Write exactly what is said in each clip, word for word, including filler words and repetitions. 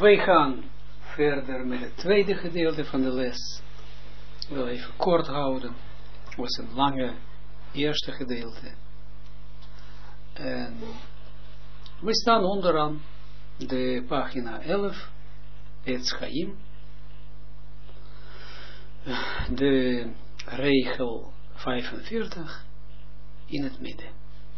Wij gaan verder met het tweede gedeelte van de les. Ik wil even kort houden. Het was een lange eerste gedeelte. En we staan onderaan de pagina elf, Etz Chaim. De regel vijfenveertig in het midden.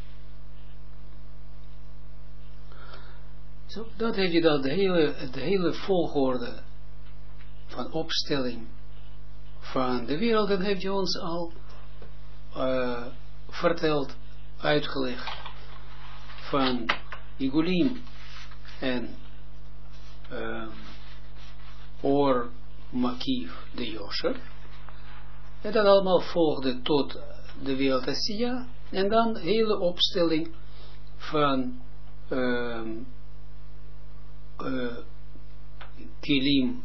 Zo, dat heeft je dat de hele, de hele volgorde van opstelling van de wereld, dat heeft je ons al uh, verteld, uitgelegd van Igulim en uh, Or Makiv de Yosher. En dat allemaal volgde tot de wereld Asiya. En dan de hele opstelling van uh, uh, Kilim,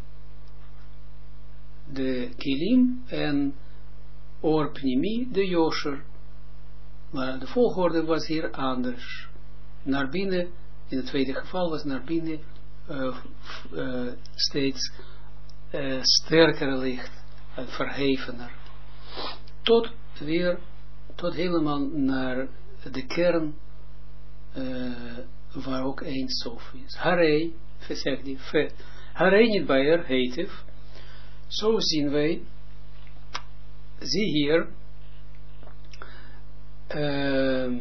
de Kilim en Or Pnimi de Yosher. Maar de volgorde was hier anders. Naar binnen, in het tweede geval was naar binnen uh, uh, steeds uh, sterker licht en verhevener. Tot weer, tot helemaal naar de kern, uh, waar ook één sof is. Harei, zegt hij, Harei niet bij er, heetif. Zo zien wij, zie hier, uh,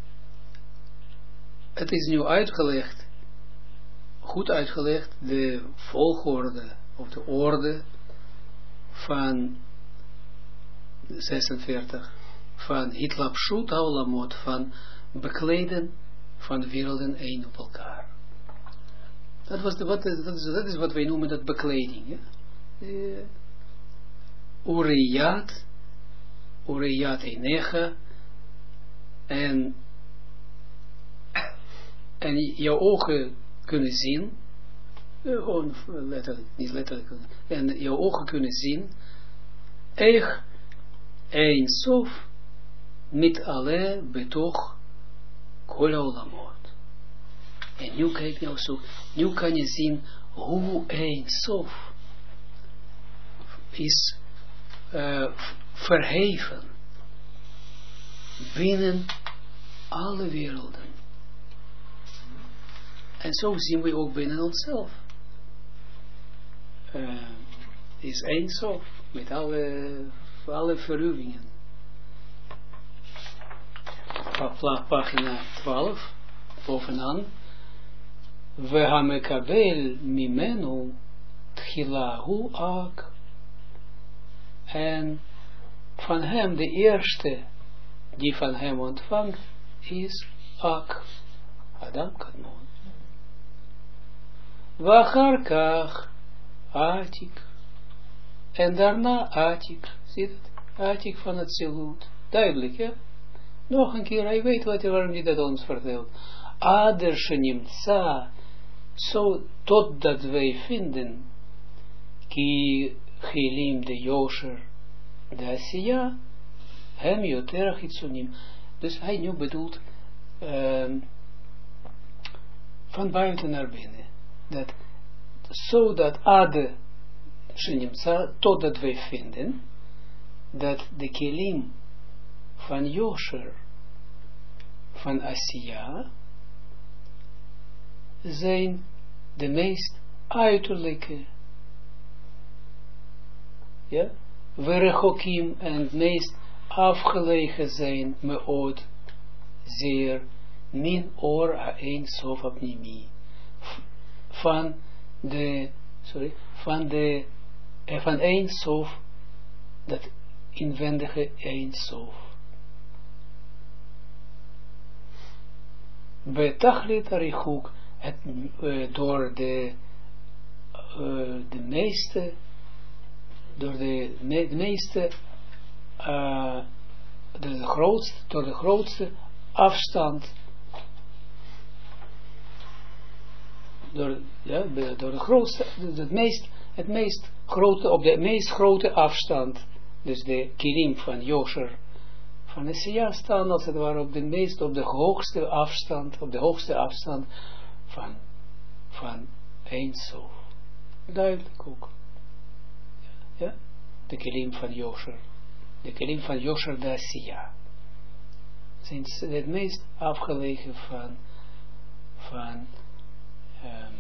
het is nu uitgelegd, goed uitgelegd, de volgorde, of de orde van zesenveertig, van Hitlapshut Haulamot, van bekleden van de werelden één op elkaar. Dat, was de, wat, dat, is, dat is wat wij noemen dat bekleding. Ja? Uh, Uriyat, Uriyat Einecha, en, en jouw ogen kunnen zien, gewoon letterlijk, niet letterlijk, en jouw ogen kunnen zien, Eich Ein Sof mit alle betoch kol olamot. En nu kijk nou zo, nu kan je zien hoe Ein Sof is uh, verheven binnen alle werelden. En zo zien we ook binnen onszelf. Uh, is Ein Sof met alle, alle verruwingen. Pagina twaalf, bovenaan. We hamekabel mimenu tchilahu ak. En van hem, de eerste die van hem ontvangt, is Ak, Adam Kadmon. Wacharkach, Atik. En daarna Atik. Zie het? Atik van het Zilut. Duidelijk, ja? Nog een keer, hij weet wat, waarom hij dat ons vertelt. Ader shenimtsa, zo totdat wij vinden, ki Chilim de Yosher de Asiya, hem yoter chitzunim. Dus hij nu bedoelt um, van buiten naar binnen. Dat zodat ade shenimtsa, totdat wij vinden dat de Chilim van Yosher van Asiya zijn de meest uiterlijke, ja, Verechokim, en het meest afgelegen zijn, meod, zeer, min or ha-ein sof apnimi, van de, sorry, van de, eh, van een sof, dat inwendige een sof. Betachlit arichuk, het, uh, door de, uh, de meeste, door de, me, de meeste, uh, de, de grootste, door de grootste afstand, door, ja, de, door de grootste, de, het meest, het meest grote, op de meest grote afstand, dus de kilim van Yosher, van Asiya staan als het ware op de meest, op de hoogste afstand, op de hoogste afstand van, van Ein Sof. Duidelijk ook. Ja? De kilim van Yosher. De kilim van Yosher de Asiya. Zijn het meest afgelegen van van um,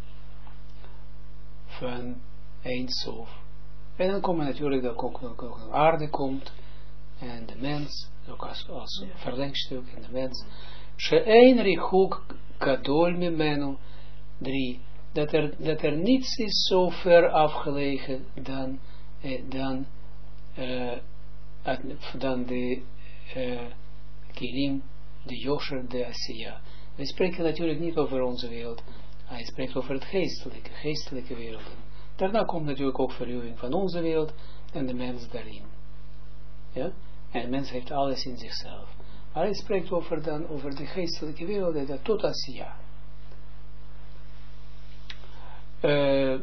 van Ein Sof. En dan komen natuurlijk dat ook, ook, ook de aarde komt en de mens, ook als, als ja. verlengstuk en de mens. She'ein richuk kadol mimenu. Drie. Dat er, dat er niets is zo ver afgelegen dan, eh, dan, uh, dan de uh, kilim, de Yosher, de Asiya. We spreken natuurlijk niet over onze wereld. Hij spreekt over het geestelijke, geestelijke werelden. Daarna komt natuurlijk ook verruwing van onze wereld en de mens daarin. Ja? En de mens heeft alles in zichzelf. Maar hij spreekt over, dan, over de geestelijke wereld, dat tot Asiya. Uh,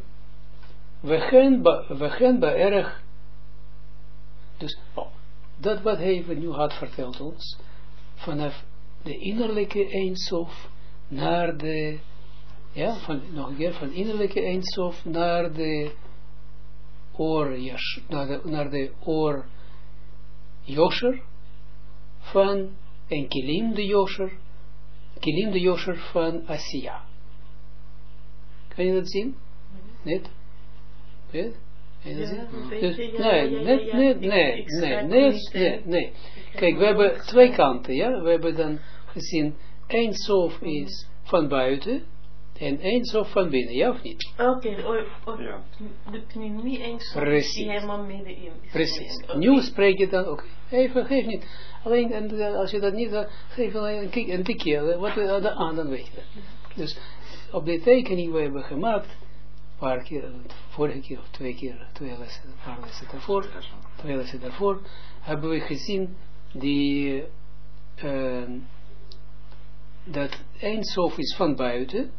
we gaan bij erg, dus oh, dat wat hij nu had verteld ons, vanaf de innerlijke Ein Sof naar de, ja, van, nog een keer, van innerlijke Ein Sof naar de oor, naar de, naar de oor Yosher, van en kilim de Yosher, kilim de Yosher van Asiya. Kan je dat zien? Net? Weet? Kan je dat zien? Dus, nee, nee, nee, nee, nee, nee, nee. Kijk, we hebben twee kanten, ja. We hebben dan gezien, Ein Sof is van buiten en Ein Sof van binnen, ja of niet? Oké, okay, ja. De pneumie Ein Sof die helemaal middenin is. Precies. Okay. Nu spreek je dan, oké, okay. even, geef niet. Alleen, en, als je dat niet, dan geef alleen een, een tikje, wat er aan, dan weet je dat. Dus, op de tekening we hebben gemaakt, een paar keer, vorige keer of twee keer, twee lessen, een paar lessen daarvoor, twee lessen daarvoor, hebben we gezien die, uh, dat Ein Sof is van buiten,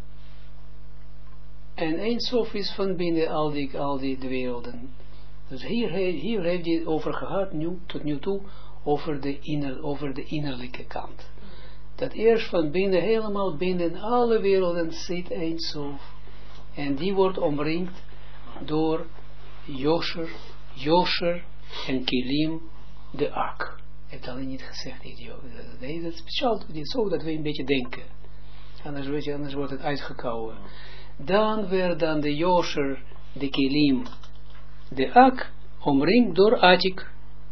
en Ein Sof is van binnen al die, al die de werelden. Dus hier, hier heeft hij over gehad, nu, tot nu toe, over de, inner, over de innerlijke kant. Dat eerst van binnen, helemaal binnen alle werelden zit Ein Sof. En die wordt omringd door Yosher, Yosher en Kilim de Ak. Ik heb alleen niet gezegd, nee, dat is speciaal, zo dat we een beetje denken. Anders, weet je, anders wordt het uitgekouwen. Dan werd dan de Yosher, de Kilim, de Ak, omringd door Atik.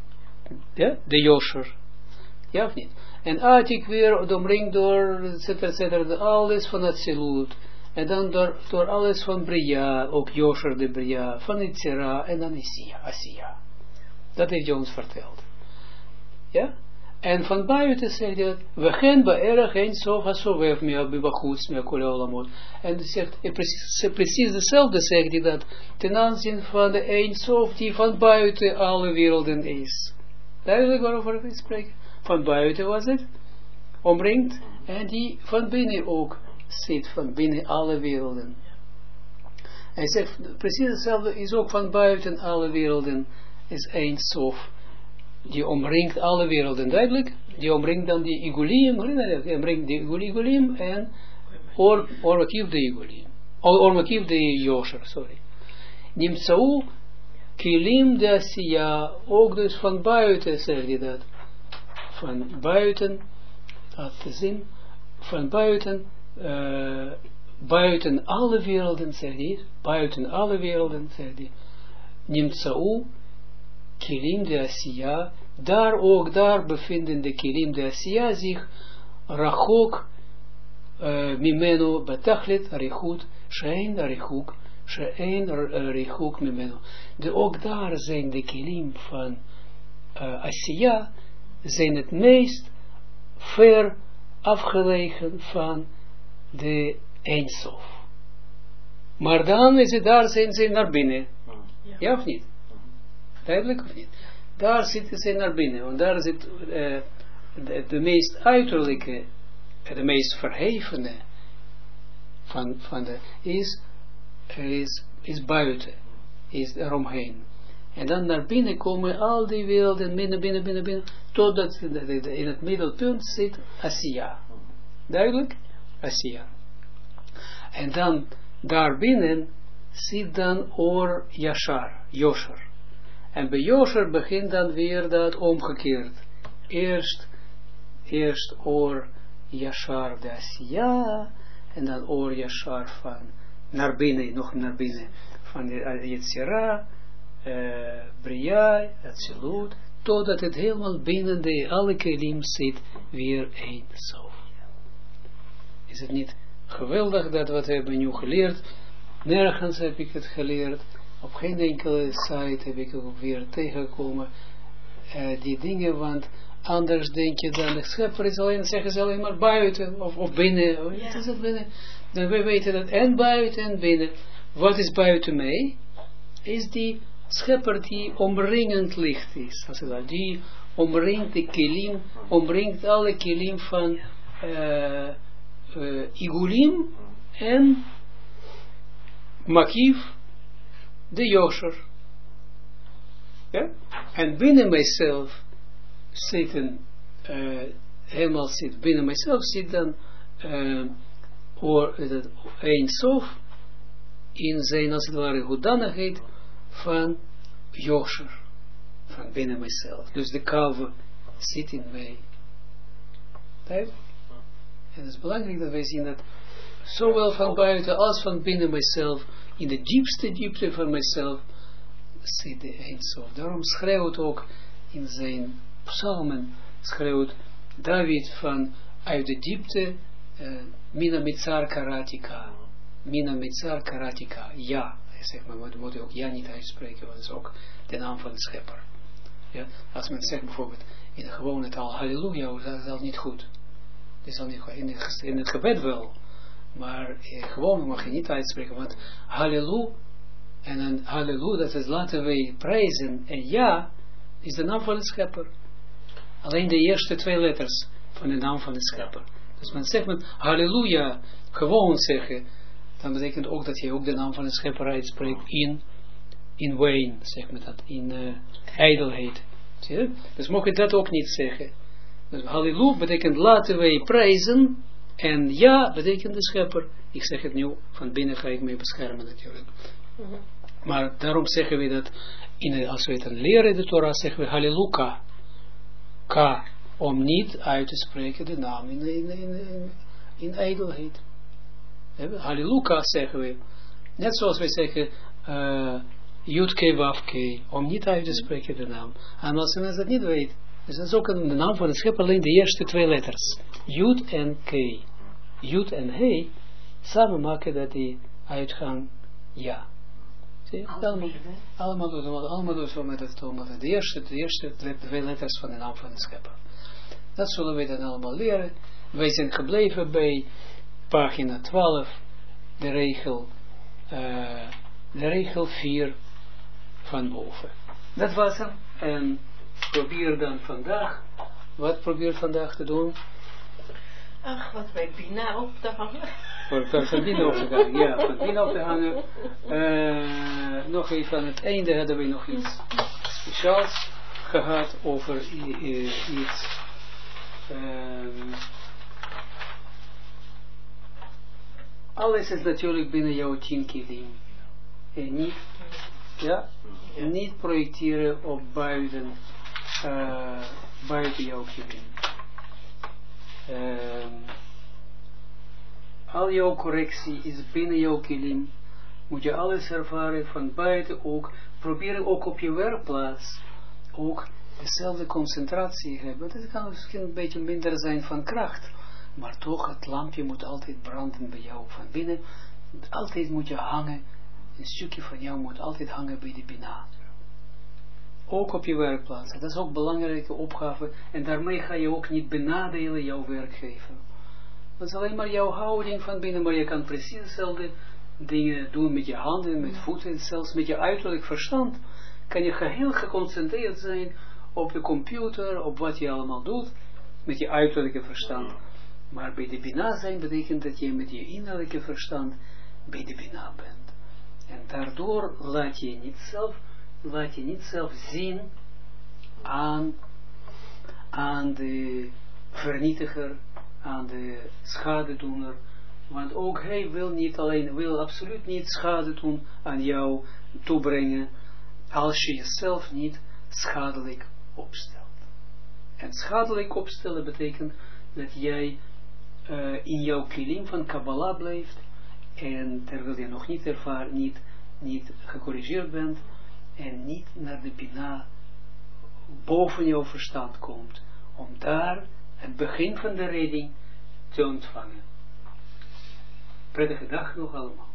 Ja, de Yosher. Ja of niet? En Atik weer omringd door, et cetera, et cetera, alles van het Zilut. En dan door, door alles van Bria, ook Yosher de Bria, van Itzera, en dan Asiya, Asiya. Dat heeft hij ons verteld. Ja? En van buiten zegt hij, we gaan bij erg Ein Sof hasovev mea bibachuts mea kol haolamot. En hij zegt, precies, precies dezelfde zegt hij dat, ten aanzien van de Ein Sof die van buiten alle werelden is. Duidelijk waarover we spreken. Van buiten was het, omringd, en die van binnen ook zit, van binnen alle werelden. Hij zegt, precies hetzelfde is ook van buiten alle werelden, is Ein Sof, die omringt alle werelden, duidelijk, die omringt dan die Igulim, die omringt die Igulim en or, Ormakiv de Igulim, Ormakiv de Yosher, sorry. Nimtsau, Kilim de Asiya, ook dus van buiten, zegt hij dat. Van buiten, dat te zien, van buiten, uh, buiten alle werelden, zegt hij, buiten alle werelden, zegt hij, Nimtsau, Kilim de Asiya, daar ook, daar bevinden de Kilim de Asiya zich, Rachok, uh, Mimenu, Batachlit, Arichut, Shein, Arichuk, Shein, Arichuk, Mimenu. De, ook daar zijn de Kilim van uh, Asiya, zijn het meest ver afgelegen van de Ein Sof. Maar dan is het, daar zijn ze naar binnen. Ja, ja of niet? Duidelijk of niet? Daar zitten ze naar binnen. Want daar zit uh, de, de meest uiterlijke, de meest verhevene van, van de, is, is, is buiten. Is eromheen. En dan naar binnen komen al die werelden, binnen, binnen, binnen, binnen, totdat in het middelpunt zit Asiya. Duidelijk? Asiya. En dan daarbinnen zit dan Or Yashar, Yosher. En bij Yosher begint dan weer dat omgekeerd. Eerst, eerst Or Yashar de Asiya, en dan Or Yashar van naar binnen, nog naar binnen, van de Yetzira, uh, Bria, Atsilut, totdat het helemaal binnen de alle kelim zit, weer één Sof. Is het niet geweldig dat wat we hebben nu geleerd? Nergens heb ik het geleerd. Op geen enkele site heb ik ook weer tegengekomen uh, die dingen, want anders denk je dan de schepper is alleen, zeggen ze alleen maar buiten of, of binnen. Ja. Is het binnen? Dan we weten dat en buiten en binnen. Wat is buiten mij? Is die schepper die omringend licht is. Als het die omringt de kelim, omringt alle kelim van uh, uh, Igulim en Makiv de Yosher. Ja? En binnen mijzelf zitten, uh, helemaal zit, binnen mijzelf zit dan uh, or, uh, een sof in zijn, als het ware, hoedanigheid van Yosher, van binnen mijzelf. Dus de kave zit in mij. En het is belangrijk dat wij zien dat zowel van buiten als van binnen mijzelf, in de diepste diepte van mijzelf, zit de Eindsof. Daarom schreeuwt ook in zijn psalmen, schreeuwt David van uit de diepte, uh, Mina Mitzar Karatika. Mina Mitzar Karatika. Ja. Zeg maar, we moeten ook ja niet uitspreken, want dat is ook de naam van de schepper. Ja? Als men zegt bijvoorbeeld in de gewone taal halleluja, dat is dat niet goed. Dat is al niet goed. In het, in het gebed wel. Maar eh, gewoon mag je niet uitspreken, want halleluja en een halleluja, dat is laten wij prijzen en ja, is de naam van de schepper. Alleen de eerste twee letters van de naam van de schepper. Dus men zegt met halleluja, gewoon zeggen, dan betekent ook dat je ook de naam van de schepper uitspreekt in, in Wayne, zeg maar dat, in uh, ijdelheid. Zie je? Dus mag je dat ook niet zeggen. Dus halleluja betekent laten wij prijzen, en ja betekent de schepper. Ik zeg het nu, van binnen ga ik mee beschermen natuurlijk. Mm-hmm. Maar daarom zeggen we dat, in, als we het dan leren in de Torah, zeggen we halleluja. Ka, om niet uit te spreken de naam in, in, in, in, in ijdelheid. Halleluja zeggen we. Net zoals wij zeggen uh, Yudke Wafke, om niet uit te spreken de naam. En als je dat niet weet, dus dat is ook de naam van de schepper, alleen de eerste twee letters. Yud en K. Yud en He samen maken dat die uitgaan ja. Zie je? Allemaal, allemaal doen we allemaal doen we met het om de eerste, de eerste twee letters van de naam van de schepper. Dat zullen we dan allemaal leren. Wij zijn gebleven bij pagina twaalf, de regel, uh, de regel vier van boven. Dat was hem. En probeer dan vandaag, wat probeer vandaag te doen? Ach, wat bij Bina op te hangen. Voor van Bina op te hangen, ja, van Bina op te hangen. Uh, nog even aan het einde hadden we nog iets speciaals gehad over uh, iets. Um, Alles is natuurlijk binnen jouw tien kilim. En niet, ja, ja. niet projecteren op buiten, uh, buiten jouw kilim. Uh, al jouw correctie is binnen jouw kilim. Moet je alles ervaren van buiten ook. Proberen ook op je werkplaats ook dezelfde concentratie hebben. Dat kan misschien een beetje minder zijn van kracht. Maar toch, het lampje moet altijd branden bij jou van binnen. Altijd moet je hangen. Een stukje van jou moet altijd hangen bij de Bina. Ook op je werkplaats. Dat is ook een belangrijke opgave. En daarmee ga je ook niet benadelen jouw werkgever. Dat is alleen maar jouw houding van binnen. Maar je kan precies dezelfde dingen doen met je handen, met voeten. Zelfs met je uiterlijk verstand. Kan je geheel geconcentreerd zijn op de computer. Op wat je allemaal doet. Met je uiterlijke verstand. Maar bij de Bina zijn betekent dat je met je innerlijke verstand bij de Bina bent. En daardoor laat je niet zelf, laat je niet zelf zien aan, aan de vernietiger, aan de schadedoener, Want ook hij wil niet alleen, wil absoluut niet schade doen aan jou toebrengen, als je jezelf niet schadelijk opstelt. En schadelijk opstellen betekent dat jij uh, in jouw kilim van Kabbalah blijft, en terwijl je nog niet ervaren, niet, niet gecorrigeerd bent, en niet naar de Bina boven jouw verstand komt, om daar het begin van de redding te ontvangen. Prettige dag nog allemaal.